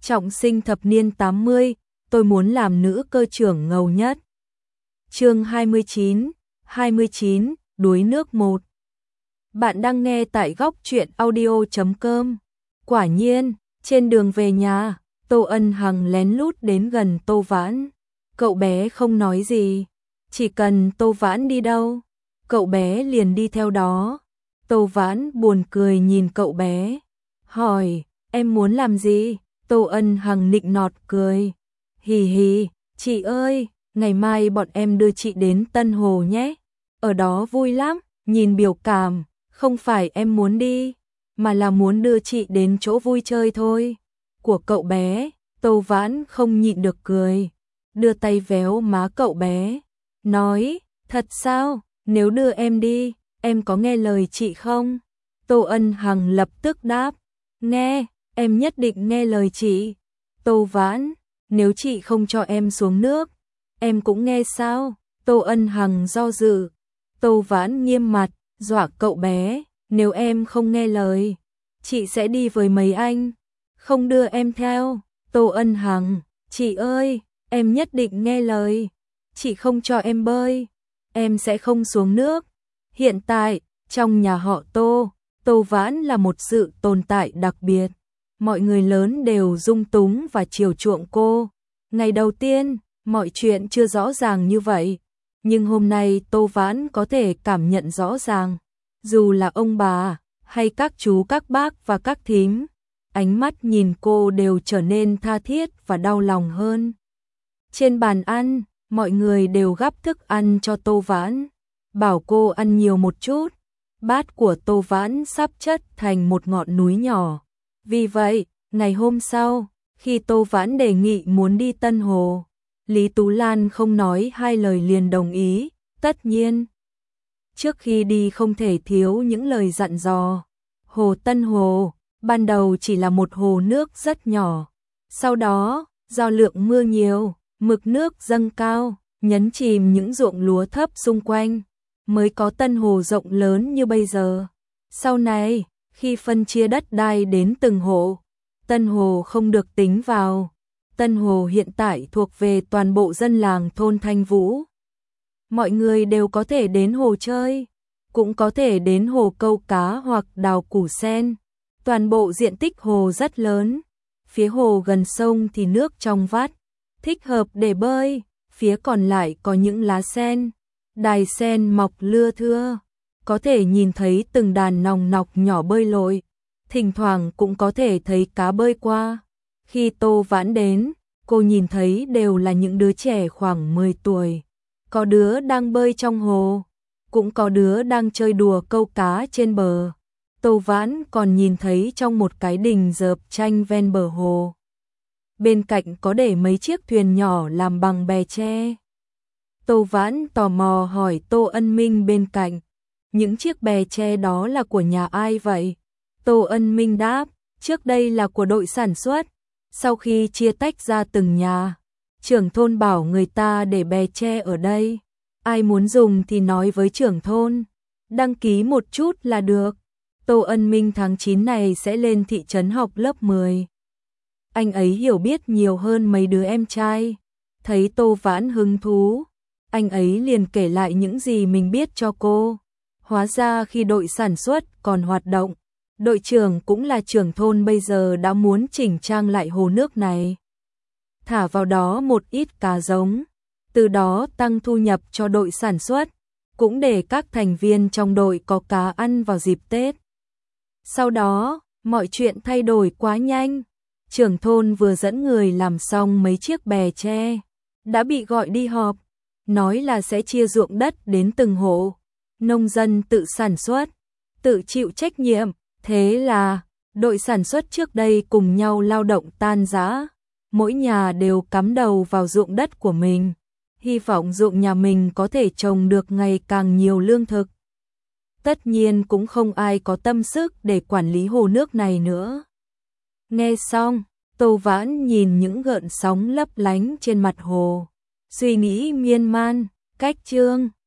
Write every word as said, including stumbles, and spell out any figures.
trọng sinh thập niên tám mươi, tôi muốn làm nữ cơ trưởng ngầu nhất. Chương hai mươi chín, hai mươi chín, đuối nước một. Bạn đang nghe tại góc truyện audio chấm com. Quả nhiên, trên đường về nhà, Tô Ân Hằng lén lút đến gần Tô Vãn. Cậu bé không nói gì, chỉ cần Tô Vãn đi đâu, cậu bé liền đi theo đó. Tô Vãn buồn cười nhìn cậu bé, hỏi, em muốn làm gì? Tô Ân Hằng nịnh nọt cười, hì hì, chị ơi, ngày mai bọn em đưa chị đến Tân Hồ nhé, ở đó vui lắm. Nhìn biểu cảm, không phải em muốn đi, mà là muốn đưa chị đến chỗ vui chơi thôi. Của cậu bé, Tô Vãn không nhịn được cười, đưa tay véo má cậu bé, nói, thật sao, nếu đưa em đi, em có nghe lời chị không? Tô Ân Hằng lập tức đáp, nghe, em nhất định nghe lời chị. Tô Vãn, nếu chị không cho em xuống nước, em cũng nghe sao? Tô Ân Hằng do dự. Tô Vãn nghiêm mặt, dọa cậu bé, nếu em không nghe lời, chị sẽ đi với mấy anh, không đưa em theo. Tô Ân Hằng, chị ơi, em nhất định nghe lời, chị không cho em bơi, em sẽ không xuống nước. Hiện tại, trong nhà họ Tô, Tô Vãn là một sự tồn tại đặc biệt, mọi người lớn đều dung túng và chiều chuộng cô. Ngày đầu tiên, mọi chuyện chưa rõ ràng như vậy, nhưng hôm nay Tô Vãn có thể cảm nhận rõ ràng, dù là ông bà, hay các chú các bác và các thím, ánh mắt nhìn cô đều trở nên tha thiết và đau lòng hơn. Trên bàn ăn, mọi người đều gắp thức ăn cho Tô Vãn, bảo cô ăn nhiều một chút. Bát của Tô Vãn sắp chất thành một ngọn núi nhỏ. Vì vậy, ngày hôm sau, khi Tô Vãn đề nghị muốn đi Tân Hồ, Lý Tú Lan không nói hai lời liền đồng ý. Tất nhiên, trước khi đi không thể thiếu những lời dặn dò. Hồ Tân Hồ, ban đầu chỉ là một hồ nước rất nhỏ. Sau đó, do lượng mưa nhiều, mực nước dâng cao, nhấn chìm những ruộng lúa thấp xung quanh, mới có Tân Hồ rộng lớn như bây giờ. Sau này, khi phân chia đất đai đến từng hộ, Tân Hồ không được tính vào. Tân Hồ hiện tại thuộc về toàn bộ dân làng thôn Thanh Vũ. Mọi người đều có thể đến hồ chơi, cũng có thể đến hồ câu cá hoặc đào củ sen. Toàn bộ diện tích hồ rất lớn, phía hồ gần sông thì nước trong vắt, thích hợp để bơi, phía còn lại có những lá sen, đài sen mọc lưa thưa, có thể nhìn thấy từng đàn nòng nọc nhỏ bơi lội, thỉnh thoảng cũng có thể thấy cá bơi qua. Khi Tô Vãn đến, cô nhìn thấy đều là những đứa trẻ khoảng mười tuổi, có đứa đang bơi trong hồ, cũng có đứa đang chơi đùa câu cá trên bờ. Tô Vãn còn nhìn thấy trong một cái đình dợp tranh ven bờ hồ, bên cạnh có để mấy chiếc thuyền nhỏ làm bằng bè tre. Tô Vãn tò mò hỏi Tô Ân Minh bên cạnh, những chiếc bè tre đó là của nhà ai vậy? Tô Ân Minh đáp, trước đây là của đội sản xuất, sau khi chia tách ra từng nhà, trưởng thôn bảo người ta để bè tre ở đây, ai muốn dùng thì nói với trưởng thôn, đăng ký một chút là được. Tô Ân Minh tháng chín này sẽ lên thị trấn học lớp mười. Anh ấy hiểu biết nhiều hơn mấy đứa em trai. Thấy Tô Vãn hứng thú, anh ấy liền kể lại những gì mình biết cho cô. Hóa ra khi đội sản xuất còn hoạt động, đội trưởng cũng là trưởng thôn bây giờ đã muốn chỉnh trang lại hồ nước này, thả vào đó một ít cá giống, từ đó tăng thu nhập cho đội sản xuất, cũng để các thành viên trong đội có cá ăn vào dịp Tết. Sau đó, mọi chuyện thay đổi quá nhanh. Trưởng thôn vừa dẫn người làm xong mấy chiếc bè tre, đã bị gọi đi họp, nói là sẽ chia ruộng đất đến từng hộ, nông dân tự sản xuất, tự chịu trách nhiệm. Thế là, đội sản xuất trước đây cùng nhau lao động tan rã, mỗi nhà đều cắm đầu vào ruộng đất của mình, hy vọng ruộng nhà mình có thể trồng được ngày càng nhiều lương thực. Tất nhiên cũng không ai có tâm sức để quản lý hồ nước này nữa. Nghe xong, Tô Vãn nhìn những gợn sóng lấp lánh trên mặt hồ, suy nghĩ miên man. Cách chương